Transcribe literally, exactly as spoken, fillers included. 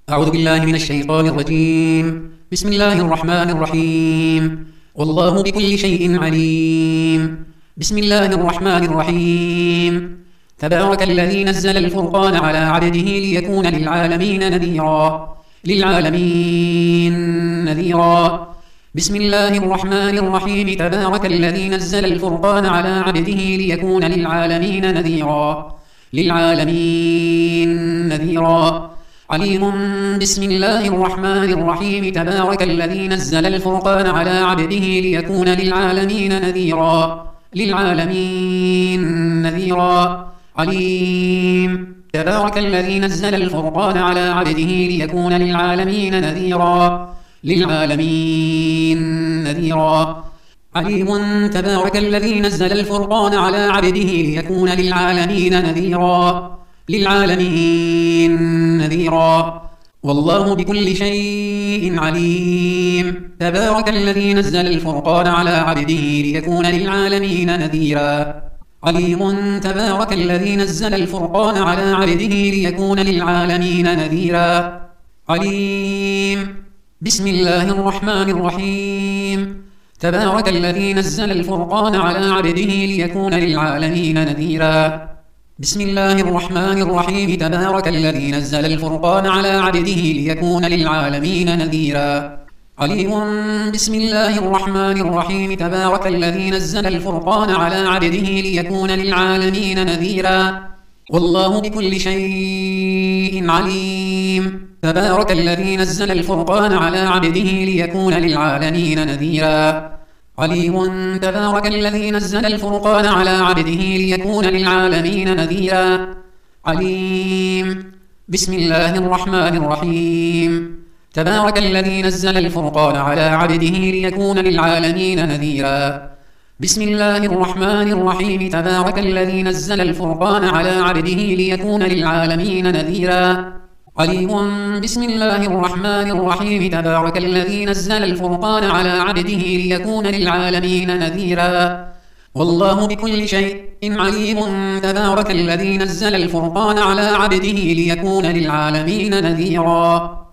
أعوذ بالله من الشيطان الرجيم. بسم الله الرحمن الرحيم. والله بكل شيء عليم. بسم الله الرحمن الرحيم. تبارك الذي نزل الفرقان على عبده ليكون للعالمين نذيرا للعالمين نذيرا بسم الله الرحمن الرحيم. تبارك الذي نزل الفرقان على عبده ليكون للعالمين نذيرا للعالمين نذيرا عليم. بسم الله الرحمن الرحيم. تبارك الذي نزل الفرقان على عبده ليكون للعالمين نذيرا للعالمين نذيرا عليم. تبارك الذي نزل الفرقان على عبده ليكون للعالمين نذيرا للعالمين نذيرا عليم. تبارك الذي نزل الفرقان على عبده ليكون للعالمين نذيرا للعالمين نذيرا والله بكل شيء عليم. تبارك الذي نزل الفرقان على عبده ليكون للعالمين نذيرا عليم. تبارك الذي نزل الفرقان على عبده ليكون للعالمين نذيرا عليم. بسم الله الرحمن الرحيم. تبارك الذي نزل الفرقان على عبده ليكون للعالمين نذيرا بسم الله الرحمن الرحيم. تبارك الذي نزل الفرقان على عبده ليكون للعالمين نذيرا عليم. بسم الله الرحمن الرحيم. تبارك الذي نزل الفرقان على عبده ليكون للعالمين نذيرا والله بكل شيء عليم. تبارك الذي نزل الفرقان على عبده ليكون للعالمين نذيرا عليم. تبارك الذي نزل الفرقان على عبده ليكون للعالمين نذيرا عليم. بسم الله الرحمن الرحيم. تبارك الذي نزل الفرقان على عبده ليكون للعالمين نذيرا بسم الله الرحمن الرحيم. تبارك الذي نزل الفرقان على عبده ليكون للعالمين نذيرا عليم. بسم الله الرحمن الرحيم. تبارك الذي نزل الفرقان على عبده ليكون للعالمين نذيرا والله بكل شيء عليم. تبارك الذي نزل الفرقان على عبده ليكون للعالمين نذيرا